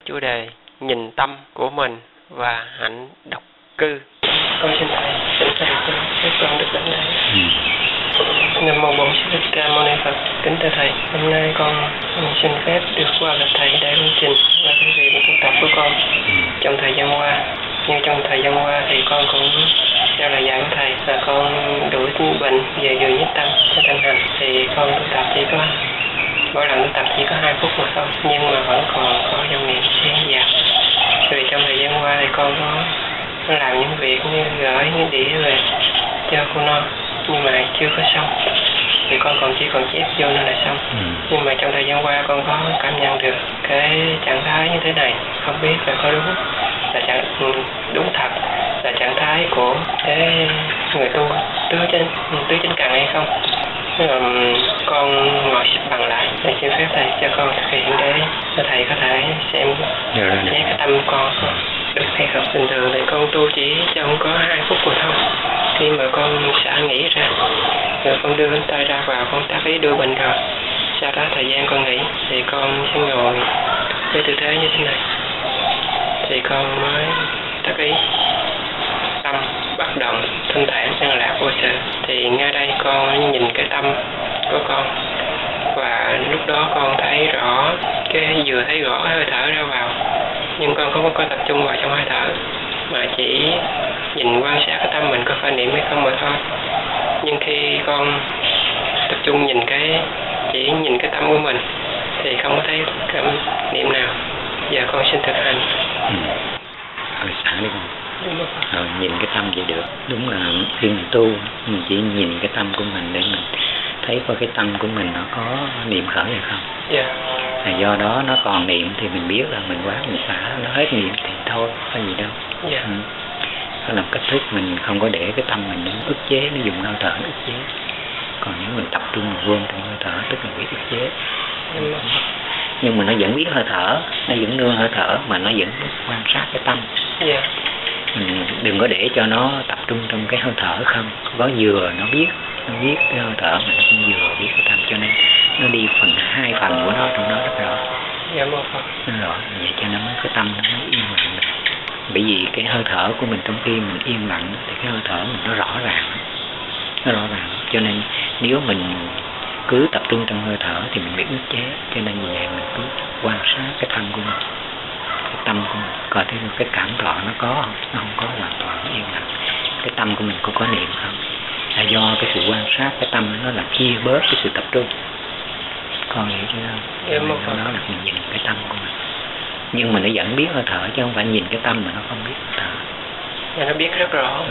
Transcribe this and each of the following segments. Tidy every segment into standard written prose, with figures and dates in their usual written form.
chủ đề nhìn tâm của mình và hạnh độc cư. Con xin thầy cho các con được đến đây. Nam mô Bổn Sư Thích Ca Mâu Ni Phật. Kính thưa thầy, hôm nay con xin phép được qua gặp thầy để công trình và cái việc tu tập của con trong thời gian qua. Như trong thời gian qua thì con cũng theo lời dạy của thầy là con đuổi bệnh về vừa nhất tâm cho thân hành, thì con tu tập chỉ có mỗi lần tu tập chỉ có 2 phút mà thôi, nhưng mà vẫn còn có dòng niệm xen vào. Vì trong thời gian qua thì con có làm những việc như gửi những đĩa về cho cô non, nhưng mà chưa có xong, thì con chỉ còn chép vô nữa là xong. Nhưng mà trong thời gian qua con có cảm nhận được cái trạng thái như thế này, không biết là có đúng là đúng thật là trạng thái của cái người tu tứ chánh cần hay không. Con ngồi xếp bằng lại để xin phép thầy cho con thực hiện để cho thầy có thể xem cái tâm con được hay không. Bình thường thì con tu chỉ trong có 2 phút mà thôi. Khi mà con xả nghỉ ra, rồi con đưa tay ra vào, con tác ý đưa bệnh rồi. Sau đó thời gian con nghỉ thì con sẽ ngồi với tư thế như thế này. Thì con mới tác ý tâm bất động, thanh thản, an lạc, vô sự. Thì ngay đây con nhìn cái tâm của con, và lúc đó con thấy rõ vừa thấy rõ hơi thở ra vào, nhưng con không có tập trung vào trong hơi thở, mà chỉ nhìn quan sát cái tâm mình có phải niệm hay không mà thôi. Nhưng khi con tập trung chỉ nhìn cái tâm của mình thì không có thấy cảm niệm nào. Giờ con xin thực hành. Rồi xả đi con. Rồi nhìn cái tâm vậy được. Đúng là khi mình tu, mình chỉ nhìn cái tâm của mình để mình thấy coi cái tâm của mình nó có niệm khởi hay không. Dạ. Do đó nó còn niệm thì mình biết là mình quán mình xả, nó hết niệm thì thôi, có gì đâu. Dạ. Đó là cách thức mình không có để cái tâm mình nó ức chế, nó dùng hơi thở ức chế. Còn nếu mình tập trung vô trong hơi thở tức là bị ức chế. Nhưng mà nó vẫn biết hơi thở, nó vẫn nương hơi thở mà nó vẫn quan sát cái tâm. Yeah. Đừng có để cho nó tập trung trong cái hơi thở không. Có vừa nó biết cái hơi thở mà nó cũng vừa biết cái tâm, cho nên nó đi hai phần của nó trong đó rất rõ. Dạ một phần. Nó rõ, vậy cho nên cái tâm nó mới yên lặng được. Bởi vì cái hơi thở của mình trong khi mình yên lặng thì cái hơi thở mình nó rõ ràng. Cho nên nếu mình cứ tập trung trong hơi thở thì mình bị ức chế. Cho nên như vậy mình cứ quan sát cái thân của mình, cái tâm của mình, coi thấy cái cảm thọ nó có không, nó không có hoàn toàn yên lặng. Cái tâm của mình có niệm không, là do cái sự quan sát cái tâm nó làm chia bớt cái sự tập trung. Con hiểu chưa? Đó là mình nhìn cái tâm của mình, nhưng mà nó vẫn biết hơi thở chứ không phải nhìn cái tâm mà nó không biết hơi thở. Và nó biết rất rõ.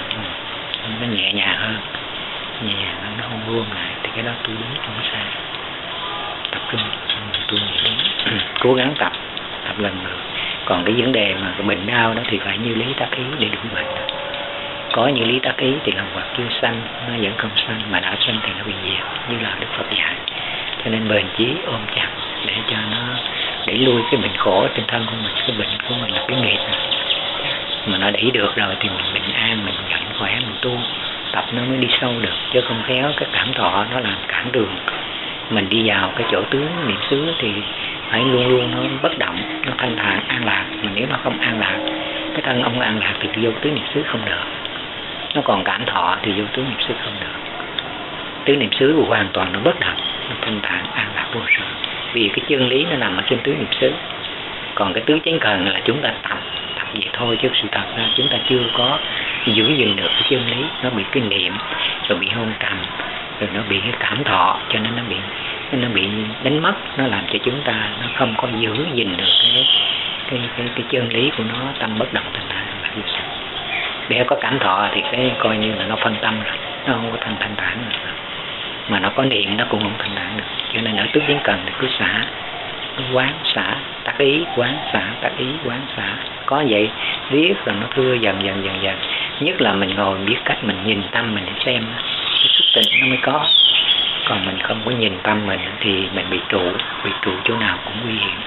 Nó nhẹ nhàng hơn, nó không buông lại thì cái đó tôi đúng không sai. Tập trung tôi đúng. Cố gắng tập lần nữa. Còn cái vấn đề mà cái bệnh đau đó thì phải như lý tác ý để đuổi bệnh. Có như lý tác ý thì lòng hoặc chưa sanh, nó vẫn không sanh, mà đã sanh thì nó bị diệt, như là Đức Phật dạy. Cho nên bền chí ôm chặt để cho nó đẩy lui cái bệnh khổ trên thân của mình. Cái bệnh của mình là cái nghiệp mà nó đẩy được rồi thì mình bình an, mình mạnh khỏe, mình tu tập nó mới đi sâu được, chứ không khéo cái cảm thọ nó làm cản đường mình đi vào cái chỗ tướng niệm xứ. Thì phải luôn luôn nó bất động, nó thanh thản an lạc. Mà nếu nó không an lạc, cái thân ông an lạc thì vô tứ niệm xứ không được. Nó còn cảm thọ thì vô tứ niệm xứ không được. Tứ niệm xứ hoàn toàn nó bất động, nó thanh thản an lạc vô sự. Vì cái chân lý nó nằm ở trên tứ niệm xứ. Còn cái tứ chánh cần là chúng ta tập vậy thôi, chứ sự thật ra chúng ta chưa có giữ gìn được cái chân lý. Nó bị cái niệm, rồi bị hôn trầm, rồi nó bị cái cảm thọ, cho nên nó bị đánh mất. Nó làm cho chúng ta nó không có giữ gìn được cái chân lý của nó, tâm bất động thanh thản là vô sự. Để có cảm thọ thì cái coi như là nó phân tâm rồi, nó không có thanh thản được. Mà nó có niệm nó cũng không thanh thản được. Cho nên ở tứ chánh cần thì cứ xả, cứ quán xả tác ý, quán xả tác ý, quán xả. Có vậy riết rồi nó thưa dần. Nhất là mình ngồi biết cách mình nhìn tâm mình để xem cái thức tỉnh nó mới có. Còn mình không có nhìn tâm mình thì mình bị trụ chỗ nào cũng nguy hiểm.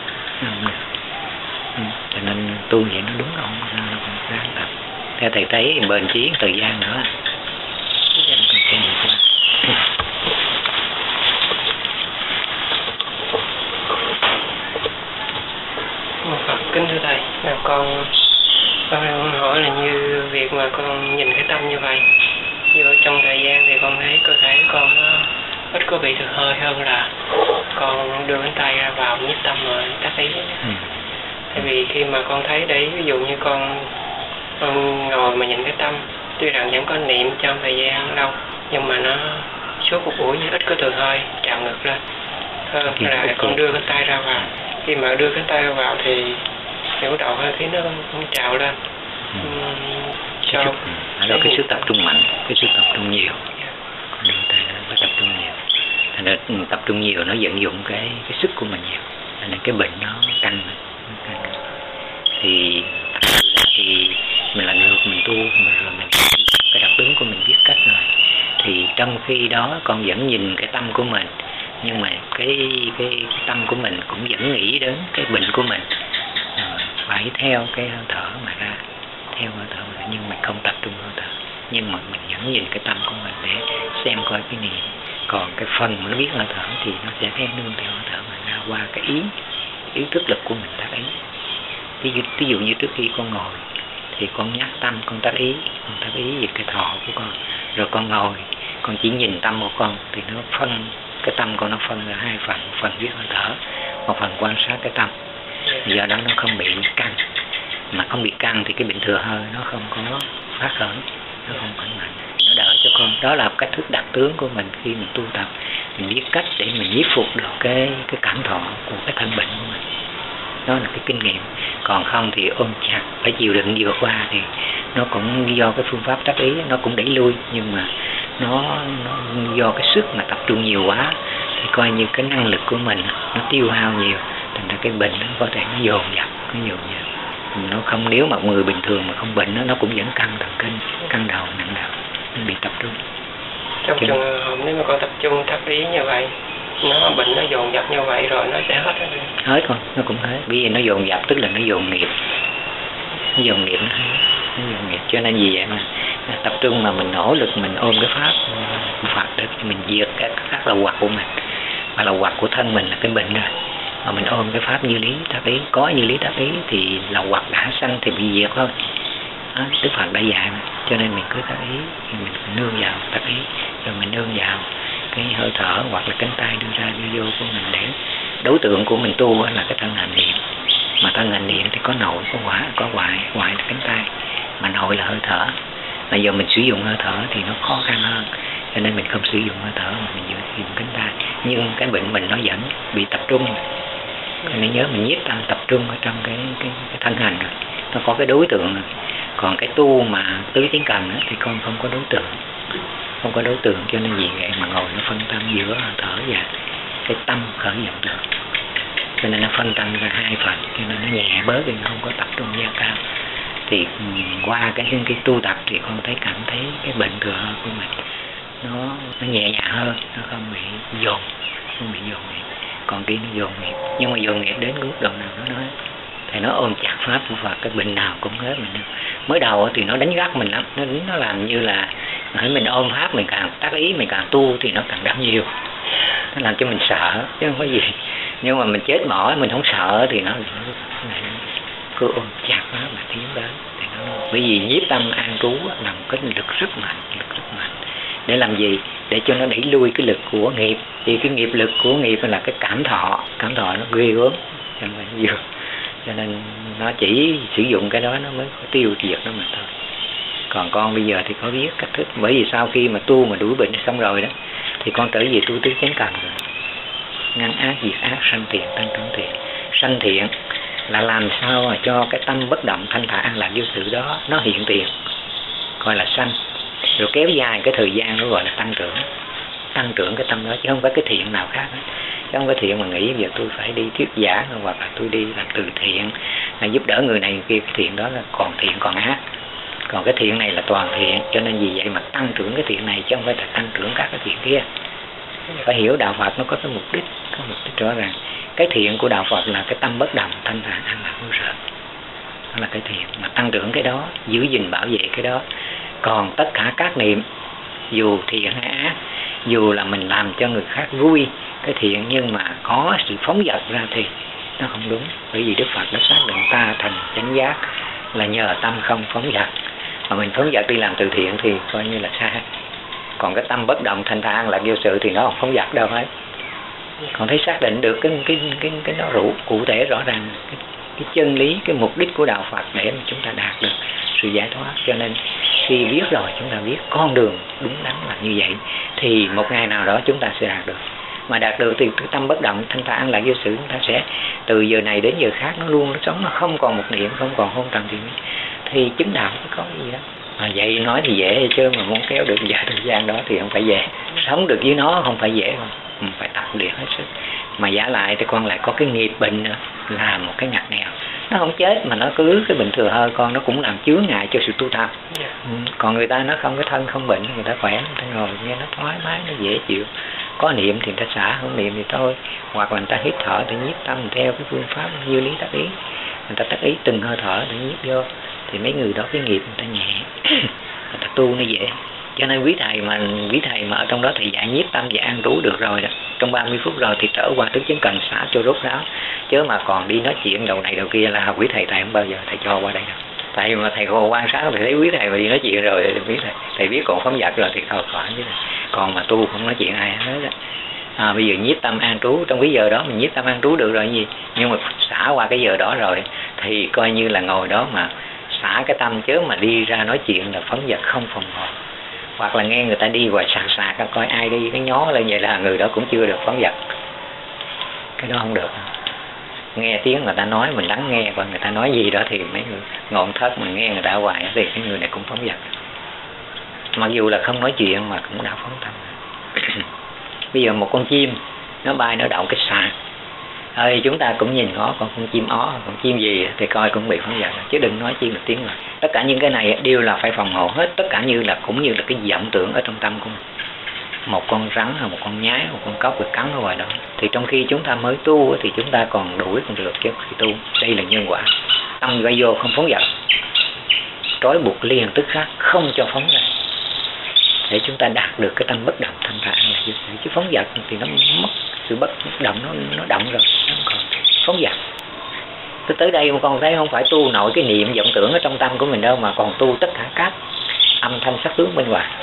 Cho nên tu vậy nó đúng không? Nó cũng ráng tập. Theo thầy thấy bền chí thời gian nữa. Phật kính thưa thầy, là con hỏi là như việc mà con nhìn cái tâm như vậy, như ở trong thời gian thì con thấy cơ thể con nó ít có bị thừa hơi hơn là con đưa cánh tay ra vào nhiếp tâm rồi tác ý. Tại vì khi mà con thấy đấy, ví dụ như con ngồi mà nhìn cái tâm, tuy rằng vẫn có niệm trong thời gian lâu, nhưng mà nó suốt một buổi ít có thừa hơi trào ngược lên hơn là con đưa cánh tay ra vào. Khi mà đưa cánh tay ra vào thì bắt đầu hơi khí nó trào lên. Đó cái sức tập trung mạnh, cái sức tập trung nhiều, con đưa tay ra phải tập trung nhiều. Thành ra tập trung nhiều nó vận dụng cái sức của mình nhiều, nên cái bệnh nó căng. Thì thật ra thì mình là người mình tu, rồi mình cái đặc tướng của mình biết cách rồi. Thì trong khi đó con vẫn nhìn cái tâm của mình, nhưng mà cái tâm của mình cũng vẫn nghĩ đến cái bệnh của mình, phải theo cái hơi thở mà ra, theo hơi thở mà ra, nhưng mình không tập trung hơi thở, nhưng mà mình vẫn nhìn cái tâm của mình để xem coi cái niệm. Còn cái phần mà nó biết hơi thở thì nó sẽ theo nương theo hơi thở mà ra qua cái ý thức lực của mình tác ý. Ví dụ như trước khi con ngồi thì con nhắc tâm, con tác ý về cái thọ của con, rồi con ngồi con chỉ nhìn tâm của con thì nó phân cái tâm con, nó phân ra hai phần, một phần biết hơi thở, một phần quan sát cái tâm. Do đó nó không bị căng, mà không bị căng thì cái bệnh thừa hơi nó không có phát khởi, nó không khỏe mạnh, nó đỡ cho con. Đó là cách thức đặc tướng của mình khi mình tu tập, mình biết cách để mình nhiếp phục được cái cảm thọ của cái thân bệnh của mình. Đó là cái kinh nghiệm. Còn không thì ôm chặt phải chịu đựng vượt qua thì nó cũng do cái phương pháp tác ý nó cũng đẩy lui, nhưng mà nó do cái sức mà tập trung nhiều quá thì coi như cái năng lực của mình nó tiêu hao nhiều, thành ra cái bệnh nó có thể nó dồn dập. Nó không, nếu mà người bình thường mà không bệnh nó cũng vẫn căng thần kinh, căng đầu, nặng đầu, nó bị tập trung. Trong trường hợp nếu mà con tập trung tác ý như vậy, nó bệnh nó dồn dập như vậy rồi nó sẽ hết con, nó cũng hết. Bởi vì nó dồn dập tức là nó dồn nghiệp, nó dồn nghiệp. Cho nên vì vậy mà tập trung mà mình nỗ lực mình ôm cái pháp Phật để mình diệt các lậu hoặc của mình, và lậu hoặc của thân mình là cái bệnh rồi. Mà mình ôm cái pháp như lý tác ý, có như lý tác ý thì lậu hoặc đã sanh thì bị diệt thôi. Đó, Đức Phật đã dạy mà. Cho nên mình cứ tác ý, mình nương vào tác ý, rồi mình nương vào cái hơi thở hoặc là cánh tay đưa ra đưa vô của mình, để đối tượng của mình tu là cái thân hành niệm. Mà thân hành niệm thì có nội có ngoại, ngoại là cánh tay, mà nội là hơi thở. Mà giờ mình sử dụng hơi thở thì nó khó khăn hơn, cho nên mình không sử dụng hơi thở mà mình dùng cánh tay. Nhưng cái bệnh mình nó vẫn bị tập trung, nên nhớ mình nhiếp tâm tập trung ở trong cái thân hành rồi, nó có cái đối tượng rồi. Còn cái tu mà tứ tiếng cần thì con không có đối tượng, cho nên vì vậy mà ngồi nó phân tâm giữa hơi thở và cái tâm khởi dụng được, cho nên nó phân tâm ra hai phần, cho nên nó nhẹ bớt thì nó không có tập trung gia cao. Thì qua cái tu tập thì con cảm thấy cái bệnh thừa hơi của mình nó nhẹ nhàng hơn, nó không bị dồn nghiệp. Còn kia nó dồn nghiệp, nhưng mà dồn nghiệp đến mức độ nào nó nói thì nó ôm chặt pháp của Phật, cái bệnh nào cũng hết mình. Mới đầu thì nó đánh gắt mình lắm, nó làm như là hãy mình ôm pháp, mình càng tác ý, mình càng tu thì nó càng đau nhiều, nó làm cho mình sợ chứ không có gì. Nhưng mà mình chết mỏi, mình không sợ thì nó cứ ôm chặt nó mà tiến đến. Bởi vì nhiếp tâm an trú là một cái lực rất mạnh. Để làm gì? Để cho nó đẩy lui cái lực của nghiệp. Thì cái nghiệp lực của nghiệp là cái cảm thọ nó ghê gớm, cho nên nó chỉ sử dụng cái đó nó mới có tiêu diệt nó mà thôi. Còn con bây giờ thì có biết cách thức. Bởi vì sau khi mà tu mà đuổi bệnh xong rồi đó, thì con trở về tu tứ chánh cần rồi. Ngăn ác, diệt ác, sanh thiện, tăng trưởng thiện. Sanh thiện là làm sao mà cho cái tâm bất động thanh thản an lạc vô sự đó nó hiện tiền, gọi là sanh. Rồi kéo dài cái thời gian nó gọi là tăng trưởng cái tâm đó, chứ không phải cái thiện nào khác đó. Chứ không có thiện mà nghĩ giờ tôi phải đi thuyết giảng hoặc là tôi đi làm từ thiện là giúp đỡ người này người kia, cái thiện đó là còn thiện còn ác. Còn cái thiện này là toàn thiện, cho nên vì vậy mà tăng trưởng cái thiện này chứ không phải là tăng trưởng các cái thiện kia. Phải hiểu đạo Phật nó có cái mục đích rõ ràng. Cái thiện của đạo Phật là cái tâm bất động thanh thản an lạc vô sự, đó là cái thiện mà tăng trưởng cái đó, giữ gìn bảo vệ cái đó. Còn tất cả các niệm dù thiện hay ác, dù là mình làm cho người khác vui cái thiện, nhưng mà có sự phóng dật ra thì nó không đúng. Bởi vì Đức Phật đã xác định ta thành chánh giác là nhờ tâm không phóng dật, mà mình phóng dật đi làm từ thiện thì coi như là sai. Còn cái tâm bất động thanh thản là vô sự thì nó không phóng dật đâu hết. Còn thấy xác định được cái nó rủ cụ thể rõ ràng cái chân lý, cái mục đích của đạo Phật để mà chúng ta đạt được sự giải thoát. Cho nên khi biết rồi chúng ta biết con đường đúng đắn là như vậy, thì một ngày nào đó chúng ta sẽ đạt được. Mà đạt được thì cái tâm bất động thanh thản là vô sự, chúng ta sẽ từ giờ này đến giờ khác nó luôn nó sống, nó không còn một niệm, không còn hôn trầm thì chứng đạo chứ có gì đó. Mà vậy nói thì dễ chứ mà muốn kéo được dài thời gian đó thì không phải dễ. Sống được với nó không phải dễ không, mình phải tập luyện hết sức. Mà giả lại thì con lại có cái nghiệp bệnh nữa, là một cái ngặt nghèo. Nó không chết mà nó cứ cái bệnh thừa hơi con, nó cũng làm chướng ngại cho sự tu tập. Còn người ta nó không, cái thân không bệnh, người ta khỏe, người ta ngồi nghe nó thoải mái, nó dễ chịu. Có niệm thì người ta xả, không niệm thì thôi. Hoặc là người ta hít thở để nhiếp tâm theo cái phương pháp như lý tác ý. Người ta tác ý từng hơi thở để nhiếp vô, thì mấy người đó cái nghiệp người ta nhẹ, người ta tu nó dễ. Cho nên quý thầy mà ở trong đó thầy dạy nhiếp tâm và an trú được rồi đó, trong 30 phút rồi thì trở qua tứ chứng cần xả cho rốt ráo. Chứ mà còn đi nói chuyện đầu này đầu kia là quý thầy không bao giờ thầy cho qua đây đâu. Tại mà thầy còn quan sát thì thấy quý thầy mà đi nói chuyện rồi thì quý thầy biết còn phóng dật rồi thì thôi khỏi chứ. Còn mà tu không nói chuyện ai hết đó. Bây giờ nhiếp tâm an trú, trong cái giờ đó mình nhiếp tâm an trú được rồi gì, nhưng mà xả qua cái giờ đó rồi thì coi như là ngồi đó mà xả cái tâm, chứ mà đi ra nói chuyện là phóng dật không phòng hộ. Hoặc là nghe người ta đi ngoài sạc coi ai đi cái nhó lên vậy là người đó cũng chưa được phóng dật. Cái đó không được. Nghe tiếng người ta nói mình lắng nghe, và người ta nói gì đó thì mấy người ngọn thất mà nghe người ta hoài thì cái người này cũng phóng dật. Mặc dù là không nói chuyện mà cũng đã phóng tâm. Bây giờ một con chim nó bay nó đậu cái sạc, chúng ta cũng nhìn ngó con chim ó, con chim gì thì coi cũng bị phóng dật, chứ đừng nói chim một tiếng là. Tất cả những cái này đều là phải phòng hộ hết, tất cả cũng như là cái vọng tưởng ở trong tâm của mình. Một con rắn hay một con nhái, một con cóc bị cắn ở ngoài đó, thì trong khi chúng ta mới tu thì chúng ta còn đuổi còn được, chứ khi tu đây là nhân quả. Tâm gây vô không phóng dật, trói buộc liền tức khắc không cho phóng ra, để chúng ta đạt được cái tâm bất động thanh thản là như vậy. Chứ phóng dật thì nó mất sự bất động, nó động rồi, nó không còn phóng dật. Tới đây mà con thấy không phải tu nội cái niệm vọng tưởng ở trong tâm của mình đâu, mà còn tu tất cả các âm thanh sắc tướng bên ngoài.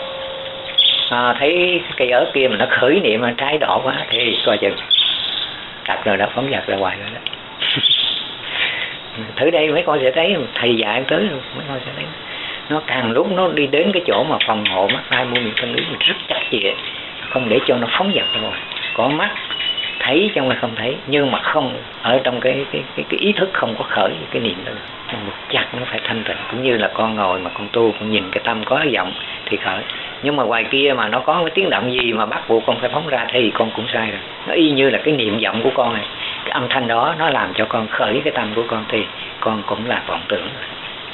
Thấy cây ớt kia mà nó khởi niệm mà trái đỏ quá thì coi chừng đặt rồi đó, phóng dật ra ngoài rồi đó. Thử đây mấy con sẽ thấy, thầy dạy tới rồi mấy con sẽ thấy nó càng lúc nó đi đến cái chỗ mà phòng hộ mắt tai mũi miệng thân ý mình rất chặt chẽ, không để cho nó phóng dật ra ngoài. Có mắt thấy trong là không thấy, nhưng mà không ở trong cái ý thức không có khởi cái niệm đó. Một chặt nó phải thanh tịnh, cũng như là con ngồi mà con tu con nhìn cái tâm có vọng thì khởi. Nhưng mà ngoài kia mà nó có cái tiếng động gì mà bắt buộc con phải phóng ra thì con cũng sai rồi. Nó y như là cái niệm vọng của con này, cái âm thanh đó nó làm cho con khởi cái tâm của con thì con cũng là vọng tưởng rồi.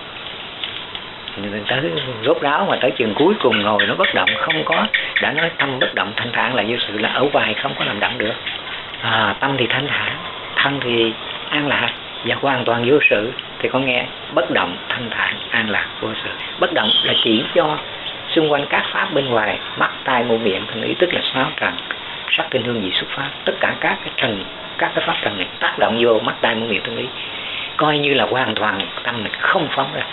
Tới rốt ráo mà tới chừng cuối cùng ngồi nó bất động, không có, đã nói tâm bất động thanh thản là vô sự, là ở ngoài không có làm động được. Tâm thì thanh thản, thân thì an lạc và hoàn toàn vô sự, thì con nghe bất động thanh thản an lạc vô sự. Bất động là chỉ cho xung quanh các pháp bên ngoài, mắt tai mũi miệng thân ý, tức là sáu trần sắc tinh hương vị xuất phát, tất cả các cái trần, các cái pháp trần này tác động vô mắt tai mũi miệng thân ý, coi như là hoàn toàn tâm mình không phóng ra.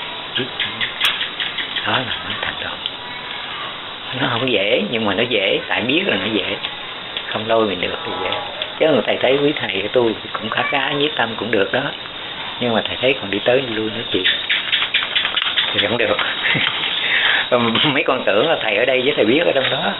Đó là nó thành độ. Nó không dễ, nhưng mà nó dễ, tại biết là nó dễ, không lôi mình được thì dễ. Chứ người thầy thấy quý thầy của tôi cũng khá nhiếp tâm cũng được đó, nhưng mà thầy thấy còn đi tới đi lui nói chuyện thì không được. Mấy con tưởng là thầy ở đây với thầy biết ở trong đó.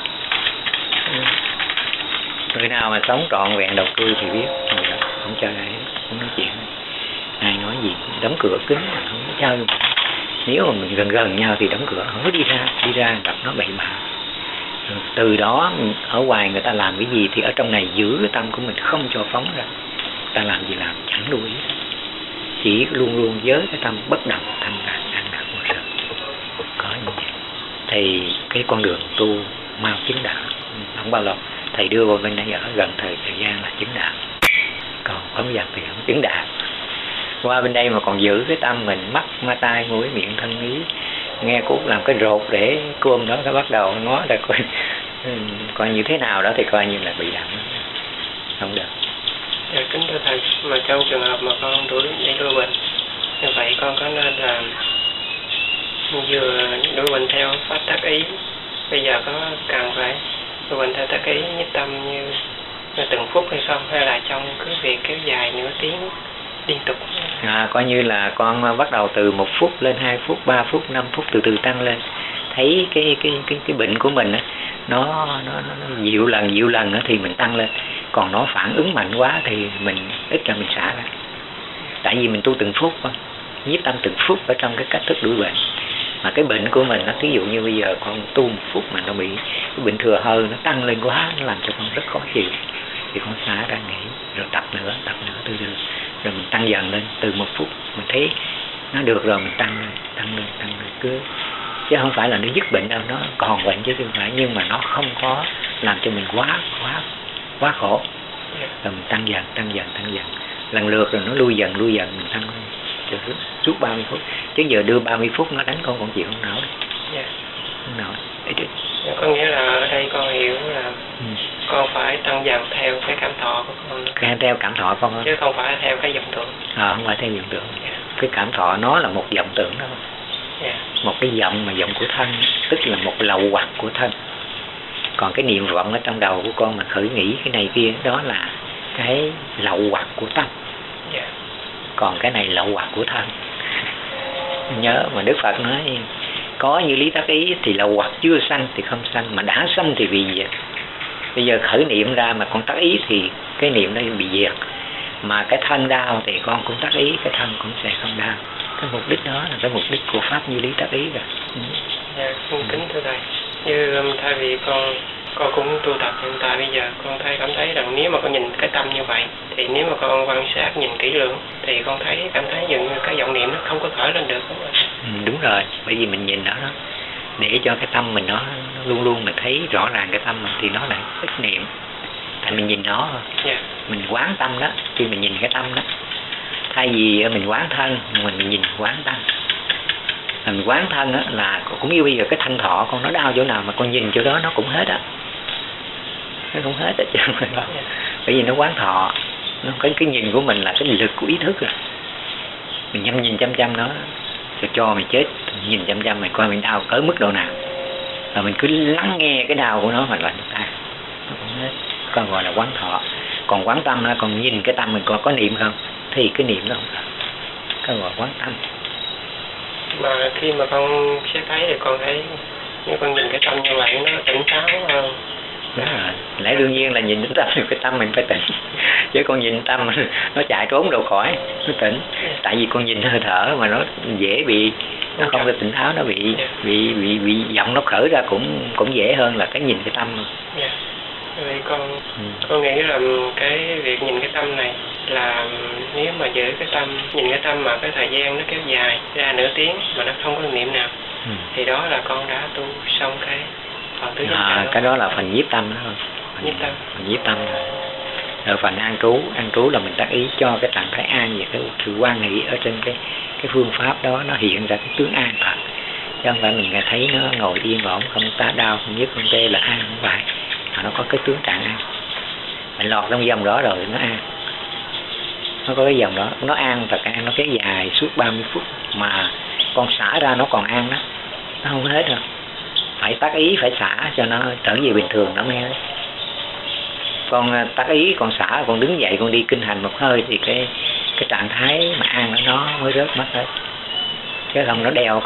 Người nào mà sống trọn vẹn đầu cư thì biết, không cho ai không nói chuyện, ai nói gì đóng cửa kín, không có chơi. Nếu mà mình gần nhau thì đóng cửa, không có đi ra gặp nó bậy bạ. Từ đó ở ngoài người ta làm cái gì thì ở trong này giữ cái tâm của mình không cho phóng ra. Ta làm gì làm chẳng đuổi, chỉ luôn luôn với cái tâm bất động thanh thản an lạc vô sự. Có như vậy thì cái con đường tu mau chứng đạo không bao lâu. Thầy đưa vào bên đây ở gần thời gian là chứng đạo, còn phóng dật thì không chứng đạo. Qua bên đây mà còn giữ cái tâm mình, mắt ma tai mũi miệng thân ý, nghe cút làm cái rột để cơm đó, nó bắt đầu ngó ra coi như thế nào đó thì coi như là bị động, không được. Dạ, kính thưa thầy, mà trong trường hợp mà con đi đuổi bệnh, như vậy con có nên là vừa đuổi bệnh theo pháp tác ý, bây giờ có cần phải đuổi bệnh theo tác ý nhiếp tâm như từng phút hay không, hay là trong cứ việc kéo dài nửa tiếng liên tục? Coi như là con bắt đầu từ 1 phút lên 2 phút, 3 phút, 5 phút từ từ tăng lên, thấy cái bệnh của mình á, nó nhiều lần á thì mình tăng lên, còn nó phản ứng mạnh quá thì mình ít ra mình xả ra. Tại vì mình tu từng phút thôi, nhiếp tâm từng phút ở trong cái cách thức đuổi bệnh. Mà cái bệnh của mình nó ví dụ như bây giờ con tu 1 phút mà nó bị cái bệnh thừa hơi nó tăng lên quá, nó làm cho con rất khó chịu, thì con xả ra nghỉ, rồi tập nữa từ từ, rồi mình tăng dần lên từ 1 phút, mình thấy nó được rồi mình tăng lên cứ, chứ không phải là nó dứt bệnh đâu, nó còn bệnh chứ không phải, nhưng mà nó không có làm cho mình quá khổ. Rồi mình tăng dần lần lượt, rồi nó lui dần mình tăng lên suốt 30 phút, chứ giờ đưa 30 phút nó đánh con còn chịu không nổi. Không nổi. Có nghĩa là ở đây con hiểu là con phải tăng dần theo cái cảm thọ của con. Theo cảm thọ con, chứ không phải theo cái vọng tưởng. Không phải theo vọng tưởng. Cái cảm thọ nó là một vọng tưởng đó. Một cái vọng mà vọng của thân, tức là một lậu hoặc của thân. Còn cái niệm vọng ở trong đầu của con mà khởi nghĩ cái này kia, đó là cái lậu hoặc của tâm. Còn cái này lậu hoặc của thân. Nhớ mà Đức Phật nói có như lý tác ý thì lậu hoặc chưa sanh thì không sanh, mà đã sanh thì bị diệt. Bây giờ khởi niệm ra mà con tác ý thì cái niệm đó bị diệt. Mà cái thân đau thì con cũng tác ý, cái thân cũng sẽ không đau. Cái mục đích đó là cái mục đích của pháp như lý tác ý rồi. Dạ, con kính thưa thầy, như thay vì con cũng tu tập hiện tại bây giờ con cảm thấy rằng nếu mà con nhìn cái tâm như vậy, thì nếu mà con quan sát nhìn kỹ lưỡng thì con cảm thấy dường như cái vọng niệm nó không có khởi lên được, đúng không? Đúng rồi, bởi vì mình nhìn nó để cho cái tâm mình nó luôn luôn mình thấy rõ ràng cái tâm mình thì nó lại ít niệm. Tại mình nhìn nó, mình quán tâm đó, khi mình nhìn cái tâm đó, thay vì mình quán thân, mình nhìn quán tâm. Mình quán thân đó là cũng như bây giờ cái thanh thọ con nó đau chỗ nào mà con nhìn chỗ đó nó cũng hết á, nó không hết á chứ không phải đó. Bởi vì nó quán thọ, nó cái nhìn của mình là cái lực của ý thức rồi. Mình nhìn chăm nó, cho mày chết, nhìn chăm mày coi mình đau tới mức độ nào, rồi mình cứ lắng nghe cái đau của nó mà loại ta, nó cũng hết. Con gọi là quán thọ. Còn quán tâm là còn nhìn cái tâm mình có niệm không, thì cái niệm nó không phải. Con gọi quán tâm. Mà khi mà con sẽ thấy thì con thấy như con nhìn cái tâm như vậy nó tỉnh táo hơn. Đúng rồi. Lẽ đương nhiên là nhìn tâm thì cái tâm mình phải tỉnh. Chứ con nhìn tâm nó chạy trốn đâu khỏi, nó tỉnh. Tại vì con nhìn hơi thở mà nó dễ bị, nó không có tỉnh táo, nó bị giọng nó khởi ra cũng dễ hơn là cái nhìn cái tâm. Vậy con nghĩ là cái việc nhìn cái tâm này là nếu mà giữ cái tâm, nhìn cái tâm mà cái thời gian nó kéo dài ra nửa tiếng mà nó không có niệm nào, thì đó là con đã tu xong cái phần thứ nhất. Cái đó là phần nhiếp tâm đó thôi. Phần nhiếp tâm rồi phần an trú là mình tác ý cho cái trạng thái an và cái sự quan hỷ ở trên cái phương pháp đó nó hiện ra cái tướng an thật, chứ không phải mình thấy nó ngồi yên ổn không tá đau không nhức không tê là an, không phải. Nó có cái tướng trạng an, mình lọt trong dòng đó rồi nó an, nó có cái dòng đó, nó an thật an, nó kéo dài suốt 30 phút mà con xả ra nó còn an đó, nó không hết rồi, phải tác ý phải xả cho nó trở về bình thường nó mới hết. Con tác ý con xả, con đứng dậy con đi kinh hành một hơi thì cái trạng thái mà an nó mới rớt mất hết, chứ không nó đeo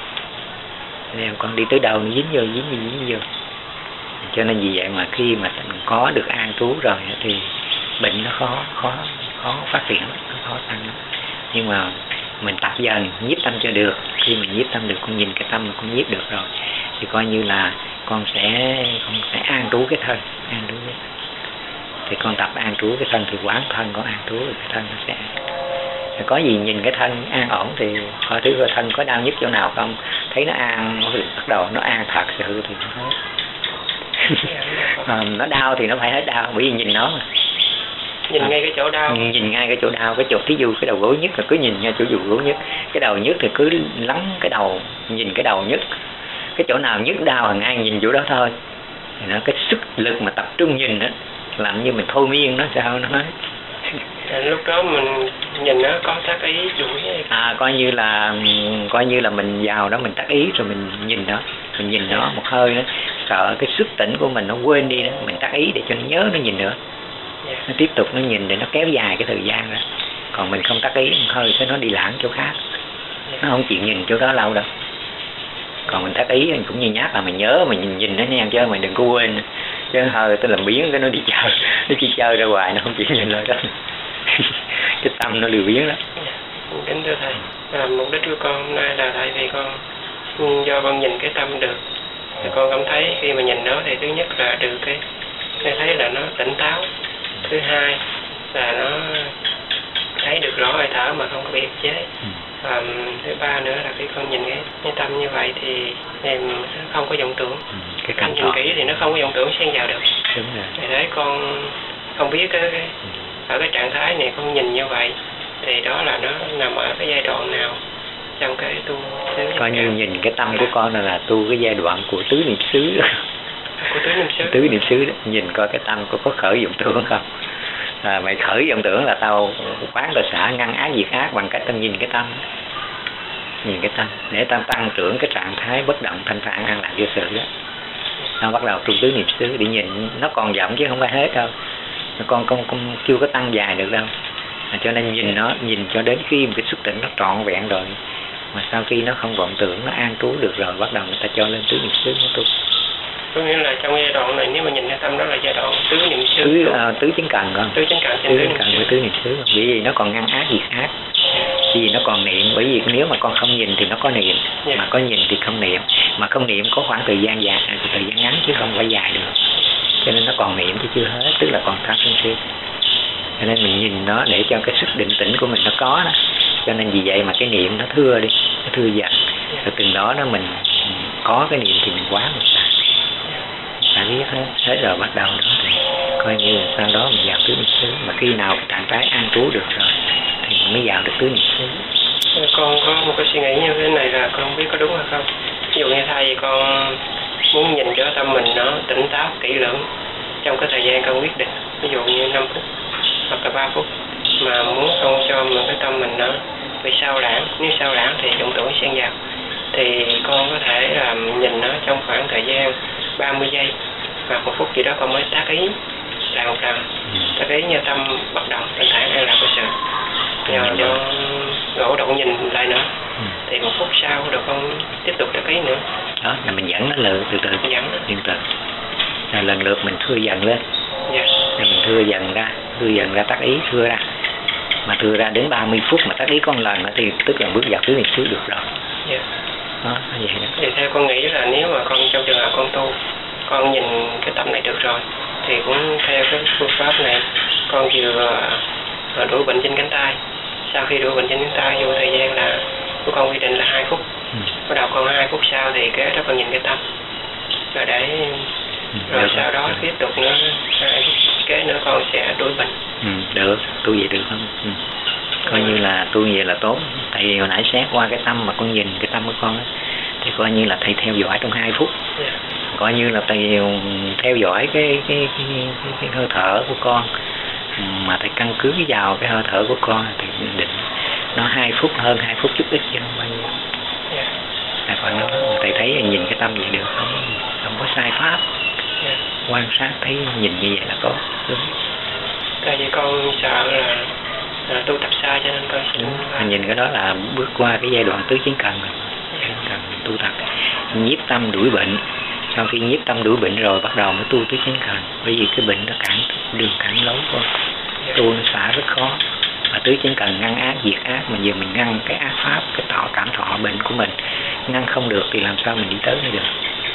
con đi tới đâu nó dính vô. Cho nên vì vậy mà khi mà mình có được an trú rồi thì bệnh nó khó phát triển, nó khó tăng lắm. Nhưng mà mình tập dần nhiếp tâm cho được, khi mình nhiếp tâm được, con nhìn cái tâm mà con nhiếp được rồi thì coi như là con sẽ an trú cái thân, thì con tập an trú cái thân thì quán thân có an trú rồi cái thân nó sẽ an. Có gì nhìn cái thân an ổn thì coi thứ cái thân có đau nhức chỗ nào không, thấy nó an bắt đầu nó an thật sự thì nó hết. Nó đau thì nó phải hết đau, bởi vì nhìn nó mà. Nhìn ngay cái chỗ đau. Nhìn ngay cái chỗ đau, cái chỗ thí dụ cái đầu gối nhức là cứ nhìn ngay chỗ gối nhức, cái đầu nhức thì cứ lắng cái đầu, nhìn cái đầu nhức, cái chỗ nào nhức đau là ngay nhìn chỗ đó thôi. Thì nó cái sức lực mà tập trung nhìn đó làm như mình thôi miên nó sao nó hết. Lúc đó mình nhìn nó có tác ý đuổi hay... coi như là mình vào đó mình tác ý rồi mình nhìn nó một hơi đó, sợ cái sức tỉnh của mình nó quên đi đó, mình tác ý để cho nó nhớ nó nhìn nữa. Nó tiếp tục nó nhìn để nó kéo dài cái thời gian ra. Còn mình không tác ý một hơi cho nó đi lãng chỗ khác, nó không chịu nhìn chỗ đó lâu đâu. Còn mình tác ý mình cũng như nhát là mình nhớ, mình nhìn nó nha, chứ mình đừng có quên. Chứ hơi tôi làm biến cái nó đi chơi, nó chỉ chơi ra hoài, nó không chịu nhìn lại đó. Cái tâm nó lười biếng lắm. Kính thưa thầy, mục đích của con hôm nay là tại vì do con nhìn cái tâm được, thì con cảm thấy khi mà nhìn nó thì thứ nhất là được cái thấy là nó tỉnh táo, thứ hai là nó thấy được rõ hơi thở mà không có bị ức chế, thứ ba nữa là khi con nhìn cái tâm như vậy thì em không có vọng tưởng. Cái cảm nhìn kỹ thì nó không có vọng tưởng xen vào được. Đúng rồi. Thì đấy con không biết ở cái trạng thái này con nhìn như vậy thì đó là nó nằm ở cái giai đoạn nào trong cái tu xứ. Coi như nhìn cái tâm của con là tu cái giai đoạn của tứ niệm xứ. Của tứ niệm xứ. Tứ niệm xứ đó, nhìn coi cái tâm có khởi vọng tưởng không. Mày khởi vọng tưởng là tao quán tao xả ngăn ác diệt ác bằng cách tao nhìn cái tâm. Nhìn cái tâm để tao tăng trưởng cái trạng thái bất động thanh thản an lạc vô sự đó. Nó bắt đầu tu tứ niệm xứ để nhìn, nó còn vọng chứ không phải hết đâu. Con chưa có tăng dài được đâu. Cho nên nhìn cho đến khi một cái xuất tỉnh nó trọn vẹn rồi, mà sau khi nó không vọng tưởng, nó an trú được rồi, bắt đầu người ta cho lên tứ niệm xứ nó tu. Có nghĩa là trong giai đoạn này nếu mà nhìn cái tâm đó là giai đoạn tứ niệm xứ. Tứ chứng cần con. Tứ chứng cần với tứ niệm xứ. Bởi vì nó còn ngăn ác diệt ác. Vì nó còn niệm, bởi vì nếu mà con không nhìn thì nó có niệm, mà có nhìn thì không niệm, mà không niệm có khoảng thời gian dài, thời gian ngắn chứ không phải dài được. Cho nên nó còn niệm thì chưa hết, tức là còn tham sân si. Cho nên mình nhìn nó để cho cái sức định tĩnh của mình nó có đó. Cho nên vì vậy mà cái niệm nó thưa đi, nó thưa dần. Rồi từng đó mình có cái niệm thì mình quán mình ta biết hết rồi bắt đầu đó thì coi như là sau đó mình vào tứ niệm xứ. Mà khi nào trạng thái an trú được rồi thì mình mới vào được tứ niệm xứ. Con có một cái suy nghĩ như thế này là con không biết có đúng hay không. Ví dụ như thay vì con muốn nhìn cho tâm mình nó tỉnh táo kỹ lưỡng trong cái thời gian con quyết định, ví dụ như 5 phút hoặc là 3 phút, mà muốn không cho mình cái tâm mình nó bị sao lãng. Nếu sao lãng thì vọng tưởng xen vào, thì con có thể là nhìn nó trong khoảng thời gian 30 giây hoặc 1 phút gì đó con mới tác ý lại một lần. Tác ý như tâm bất động thanh thản an lạc của sự. Nhờ do gỗ động nhìn lại nữa thì 1 phút sau rồi con tiếp tục tác ý nữa. Đó là mình dẫn nó từ từ liên tục. Rồi lần lượt mình thưa dần lên. Rồi mình thưa dần ra tác ý thưa ra. Mà thưa ra đến 30 phút mà tác ý con lần thì tức là bước vào tứ niệm xứ được rồi. Đó, vậy đó. Thì theo con nghĩ là nếu mà con trong trường hợp con tu, con nhìn cái tâm này được rồi thì cũng theo cái phương pháp này con vừa đuổi bệnh trên cánh tay. Sau khi đuổi bệnh trên cánh tay vô thời gian là của con quy định là 2 phút. Bắt đầu còn 2 phút sau thì kế đó con nhìn cái tâm. Rồi để rồi sau đó tiếp tục nữa 2 phút kế nữa con sẽ đuổi bệnh. Được, tu vậy được không? Coi như là tu vậy là tốt. Tại vì hồi nãy xét qua cái tâm mà con nhìn cái tâm của con đó, thì coi như là thầy theo dõi trong 2 phút. Coi như là thầy theo dõi cái hơi thở của con, mà thầy căn cứ vào cái hơi thở của con thì định nó 2 phút, hơn 2 phút chút ít chứ không bao nhiêu. Tại còn nó thầy thấy nhìn cái tâm vậy được không có sai pháp. Quan sát thấy nhìn như vậy là tốt. Đúng. Tại vì con sợ là tu tập sai cho nên con mình nhìn cái đó là bước qua cái giai đoạn tứ chứng cần rồi. Cần tu tập nhiếp tâm đuổi bệnh. Sau khi nhiếp tâm đuổi bệnh rồi bắt đầu mới tu tứ chứng cần. Bởi vì cái bệnh nó đường cản lối con, tu nó xả rất khó. Và tứ chứng cần ngăn ác diệt ác, mà giờ mình ngăn cái ác pháp, cái cảm thọ bệnh của mình ngăn không được thì làm sao mình đi tới được.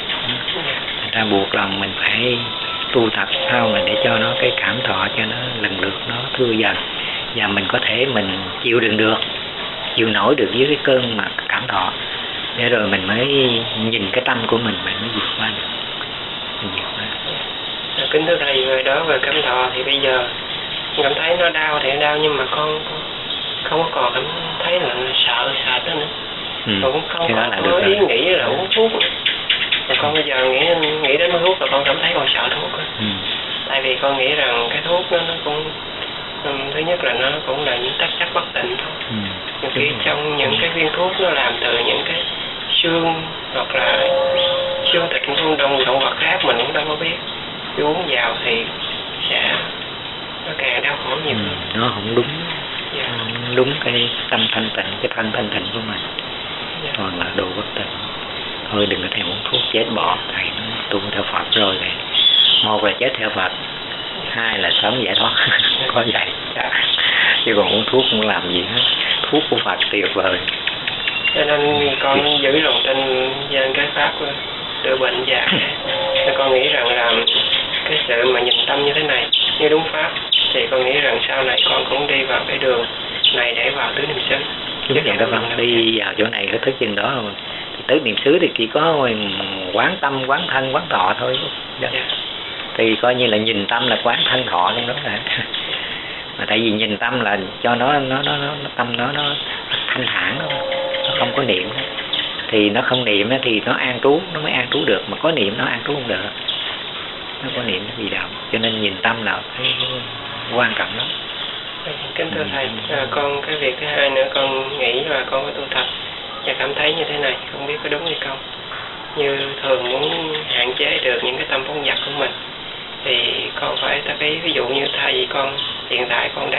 Thành ra buộc lòng mình phải tu tập sao mà để cho nó cái cảm thọ cho nó lần lượt nó thưa dần, và mình có thể mình chịu đựng được, chịu nổi được với cái cơn mà cảm thọ, để rồi mình mới nhìn cái tâm của mình mới vượt qua được. Mình vượt qua. Kính thưa thầy, về đó về cảm thọ thì bây giờ cảm thấy nó đau thì đau, nhưng mà con không có còn cảm thấy là sợ đó nữa. Cũng không có ý nghĩ là uống thuốc. Mà con bây giờ nghĩ đến thuốc là con cảm thấy con sợ thuốc. Tại vì con nghĩ rằng cái thuốc nó cũng Thứ nhất là nó cũng là những tác chất bất tịnh thôi. Những cái trong những cái viên thuốc nó làm từ những cái xương hoặc là xương thịt của động vật khác mình cũng đâu có biết. Khi uống vào thì sẽ nó càng đau khổ nhiều hơn. Nó không đúng. Không đúng cái tâm thanh tịnh, cái thân thanh tịnh của mình. Toàn là đồ bất tịnh. Thôi đừng có thèm uống thuốc, chết bỏ. Thầy nó tu theo Phật rồi này. Một là chết theo Phật, hai là sớm giải thoát. Có vậy. Chứ còn uống thuốc không làm gì hết. Thuốc của Phật tuyệt vời. Cho nên con giữ lòng tin trên cái pháp tự bệnh già. Con nghĩ rằng là cái sự mà nhìn tâm như thế này, như đúng pháp, thì con nghĩ rằng sau này con cũng đi vào cái đường này để vào tứ niệm xứ. Chứ vậy đó con đi vào chỗ này cái thức chân đó rồi. Tứ niệm xứ thì chỉ có quán tâm, quán thân, quán thọ thôi. Thì coi như là nhìn tâm là quán thân thọ luôn đó hả? Mà tại vì nhìn tâm là cho nó tâm nó thanh thản đó. Nó không có niệm đó. Thì nó không niệm thì nó an trú, nó mới an trú được, mà có niệm nó an trú không được. Nó có niệm nó gì đâu. Cho nên nhìn tâm là cái quan trọng lắm. Kính thưa thầy, con cái việc thứ hai nữa con nghĩ và con có tu tập và cảm thấy như thế này, không biết có đúng hay không. Như thường muốn hạn chế được những cái tâm phóng dật của mình thì con phải ta cái ví dụ như thay vì con hiện tại con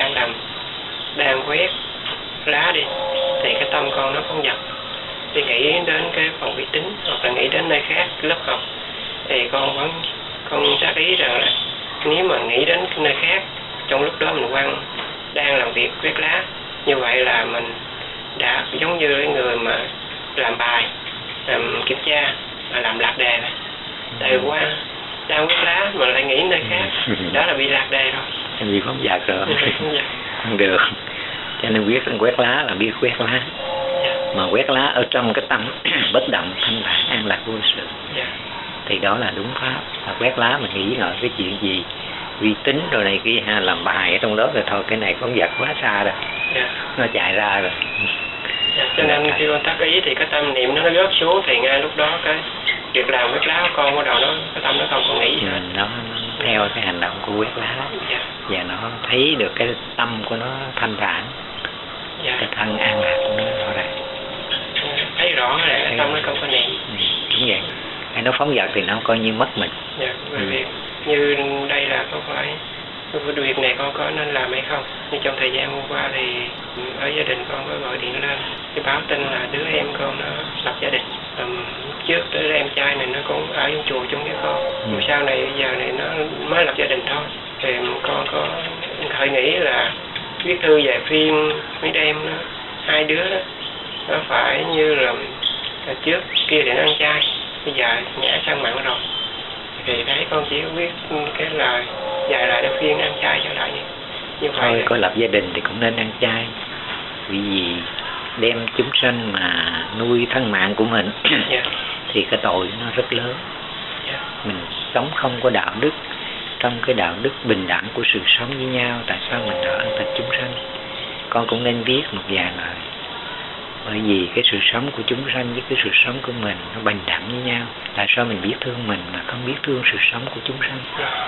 đang quét lá đi thì cái tâm con nó phóng dật thì nghĩ đến cái phòng vi tính hoặc là nghĩ đến nơi khác lớp học thì con tác ý rằng là nếu mà nghĩ đến cái nơi khác trong lúc đó mình đang làm việc quét lá, như vậy là mình đã giống như cái người mà làm bài làm kiểm tra mà làm lạc đề này. Từ qua đang quét lá mà lại nghĩ nơi khác, đó là bị lạc đề rồi. Vì phóng dật rồi. Không được. Cho nên biết quét lá là biết quét lá. Mà quét lá ở trong cái tâm bất động thanh thản an lạc vô sự. Thì đó là đúng pháp. Mà quét lá mình nghĩ ngợi cái chuyện gì vi tính rồi này kia ha, làm bài ở trong đó rồi thôi, cái này phóng dật quá xa rồi. Nó chạy ra rồi. Cho nên khi con tác ý thì cái tâm niệm nó rớt xuống thì ngay lúc đó cái việc làm quét lá của con bắt đầu cái tâm nó không còn nghĩ gì hết. Nó theo cái hành động của quét lá. Và nó thấy được cái tâm của nó thanh thản. Cái thân an lạc của nó rõ ràng. Thấy rõ là cái tâm nó không có niệm. Đúng vậy. Cái nó phóng dật thì nó coi như mất mình. Bởi vì như đây là có phải việc này con có nên làm hay không. như trong thời gian hôm qua thì ở gia đình con có gọi điện lên thì báo tin là đứa em con nó lập gia đình. Trước đứa em trai này nó cũng ở trong chùa chung với con, nhưng sau này bây giờ này nó mới lập gia đình thôi. Thì con có thời nghĩ là viết thư về phim mấy đêm đó, hai đứa đó nó phải như là trước kia thì nó ăn chay, bây giờ ngã sang mặn rồi, thì thấy con chỉ viết cái lời vài lời để khuyên ăn chay trở lại như vậy. Thôi có lập gia đình thì cũng nên ăn chay, vì đem chúng sanh mà nuôi thân mạng của mình thì cái tội nó rất lớn. Mình sống không có đạo đức, trong cái đạo đức bình đẳng của sự sống với nhau, tại sao mình đỡ ăn thịt chúng sanh? Con cũng nên viết một vài lời, bởi vì cái sự sống của chúng sanh với cái sự sống của mình nó bình đẳng với nhau. Tại sao mình biết thương mình mà không biết thương sự sống của chúng sanh?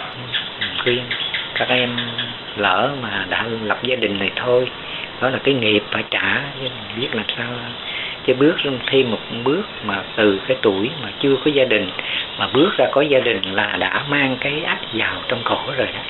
Khuyên các em lỡ mà đã lập gia đình này thôi, đó là cái nghiệp phải trả, chứ mình biết làm sao. Chứ bước thêm một bước mà từ cái tuổi mà chưa có gia đình mà bước ra có gia đình là đã mang cái ách vào trong cổ rồi đó.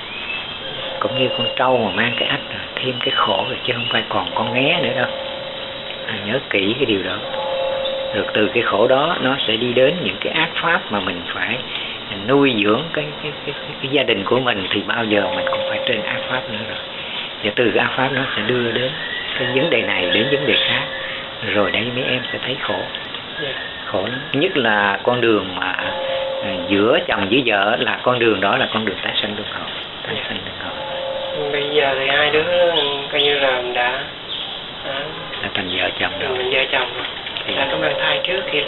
Cũng như con trâu mà mang cái ách rồi, thêm cái khổ rồi, chứ không phải còn con nghé nữa đâu. Nhớ kỹ cái điều đó. Được từ cái khổ đó nó sẽ đi đến những cái ác pháp mà mình phải nuôi dưỡng cái gia đình của mình, thì bao giờ mình cũng phải trên ác pháp nữa rồi. Và từ cái ác pháp nó sẽ đưa đến cái vấn đề này đến vấn đề khác, rồi đấy mấy em sẽ thấy khổ. Khổ lắm. Nhất là con đường mà giữa chồng với vợ là con đường đó là con đường tái sanh luân hồi. Tái sanh luân hồi. Bây giờ thì hai đứa coi như là đã thành vợ chồng rồi. Mình vợ chồng rồi. Là có mang thai trước khi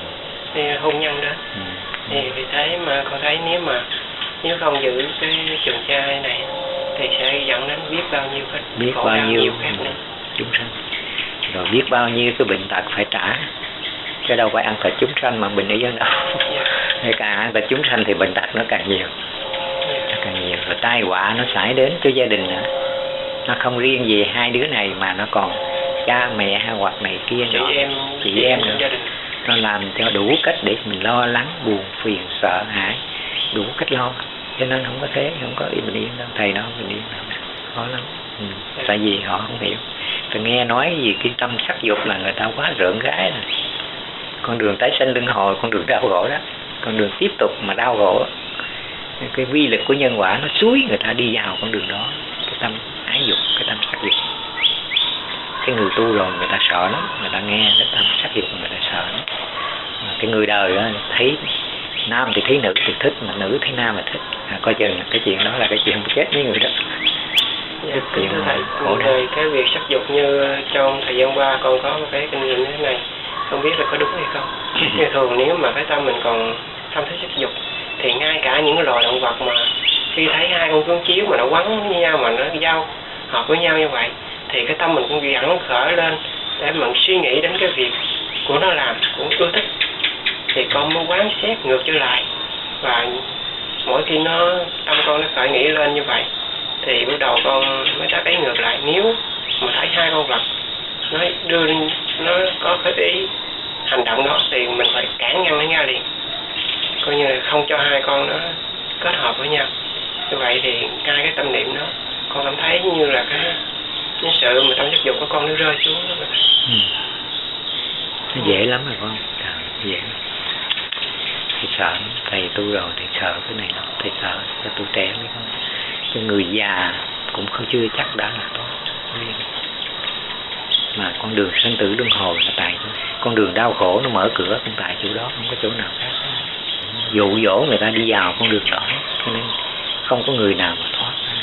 hôn nhân đó. Thì thấy mà con thấy nếu không giữ cái trường trai này thì sẽ dẫn đến biết bao nhiêu cái biết khổ bao đau nhiêu khác nữa. Chúng sanh, rồi biết bao nhiêu cái bệnh tật phải trả, chứ đâu phải ăn thịt chúng sanh mà bệnh ở dân đâu. Ngày càng ăn thịt chúng sanh thì bệnh tật nó càng nhiều, nó càng nhiều. rồi tai họa nó xảy đến cho gia đình nữa. Nó không riêng về hai đứa này mà nó còn cha mẹ hay hoặc này kia nữa, chị em nữa. Nó làm theo đủ cách để mình lo lắng, buồn phiền, sợ hãi, đủ cách lo. Cho nên không có thế, không có bình yên đâu. Thầy nó không bình yên đâu, khó lắm. Tại vì họ không hiểu. Tôi nghe nói gì cái tâm sắc dục là người ta quá rợn gái rồi. Con đường tái sanh luân hồi, con đường đau khổ đó, con đường tiếp tục mà đau khổ. Cái vi lực của nhân quả nó xúi người ta đi vào con đường đó, cái tâm ái dục, cái tâm sắc dục. Cái người tu rồi người ta sợ lắm, người ta nghe cái tâm sắc dục người ta sợ lắm. Cái người đời đó thấy nam thì thấy nữ thì thích, mà nữ thấy nam mà thích. Coi chừng cái chuyện đó là cái chuyện chết với người đó. Dạ, thưa thầy, về cái việc sắc dục như trong thời gian qua con có một cái kinh nghiệm như thế này, không biết là có đúng hay không. Như thường nếu mà cái tâm mình còn không thấy sắc dục thì ngay cả những loài động vật mà khi thấy hai con cuốn chiếu mà nó quấn với nhau mà nó giao hợp với nhau như vậy thì cái tâm mình cũng gắng khởi lên để mình suy nghĩ đến cái việc của nó làm, cũng ưa thích, thì con muốn quán xét ngược trở lại. Và mỗi khi tâm con nó khởi nghĩ lên như vậy thì bắt đầu con mới tác ý ngược lại. Nếu mà thấy hai con vật nó có cái ý hành động đó thì mình phải cản ngăn nó ra liền, coi như là không cho hai con nó kết hợp với nhau. Như vậy thì ngay cái tâm niệm đó con cảm thấy như là cái sự mà tâm sắc dục của con nó rơi xuống đó. Nó dễ lắm rồi con, dễ lắm. Thầy sợ, thầy tu rồi thầy sợ cái này đó, thầy sợ cho tu trẻ mới không. Cái người già cũng không chưa chắc đã là tốt. Mà con đường sinh tử luân hồi là tại con đường đau khổ nó mở cửa cũng tại chỗ đó, không có chỗ nào khác. Dụ dỗ người ta đi vào con đường đó, cho nên không có người nào mà thoát ra.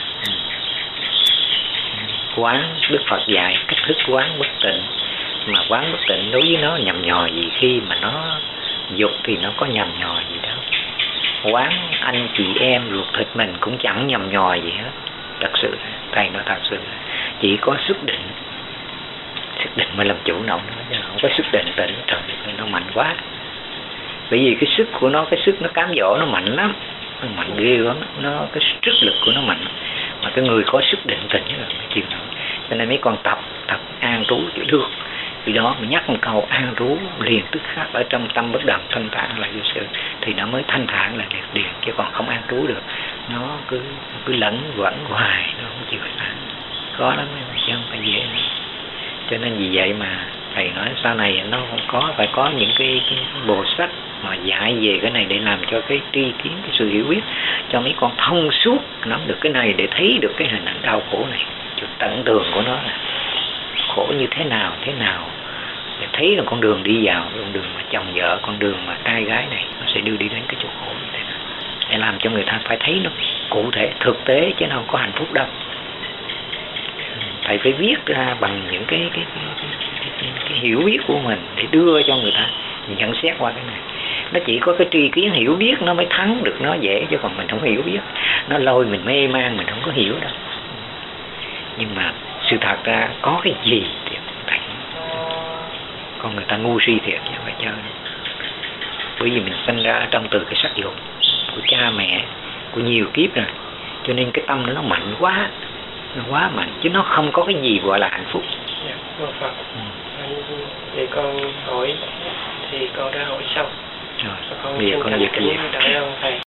Quán, Đức Phật dạy cách thức quán bất tịnh, mà quán bất tịnh đối với nó nhầm nhò gì, khi mà nó dục thì nó có nhầm nhò gì đâu. Quán anh chị em ruột thịt mình cũng chẳng nhầm nhò gì hết. Thật sự thầy nói thật sự chỉ có sức định mới làm chủ nổi nó, chứ không có sức định tĩnh. Trời ơi, nó mạnh quá. Bởi vì cái sức của nó, cái sức nó cám dỗ nó mạnh lắm, nó mạnh ghê lắm, nó cái sức lực của nó mạnh. Mà cái người có sức định tĩnh là phải chịu nổi. Cho nên mấy con tập an trú chịu được. Vì đó mình nhắc một câu an trú liền tức khắc ở trong tâm bất động thanh thản là vô sự, thì nó mới thanh thản là liền, chứ còn không an trú được, nó cứ lẫn quẩn hoài, nó không chịu thẳng. Khó lắm chứ không phải dễ. Cho nên vì vậy mà thầy nói sau này nó không phải có những cái bộ sách mà dạy về cái này để làm cho cái tri kiến, cái sự hiểu biết cho mấy con thông suốt nắm được cái này, để thấy được cái hình ảnh đau khổ này, cho tận tường của nó là khổ như thế nào để thấy là con đường đi vào, con đường mà chồng vợ, con đường mà trai gái này nó sẽ đưa đi đến cái chỗ khổ như thế nào, để làm cho người ta phải thấy nó cụ thể thực tế, chứ nó không có hạnh phúc đâu. Thầy phải viết ra bằng những cái hiểu biết của mình để đưa cho người ta nhận xét qua cái này. Nó chỉ có cái tri kiến hiểu biết nó mới thắng được nó dễ, chứ còn mình không hiểu biết nó lôi mình mê man, mình không có hiểu đâu. Nhưng mà sự thật ra có cái gì thì thầy, con người ta ngu si thiệt chứ không phải chơi. Bởi vì mình sinh ra trong từ cái sắc dục của cha mẹ của nhiều kiếp rồi, cho nên cái tâm nó mạnh quá, nó quá mạnh, chứ nó không có cái gì gọi là hạnh phúc. Dạ, Phật. Vậy con hỏi thì con đã hỏi xong. Rồi, con bây giờ con việc gì? đợi ông thầy.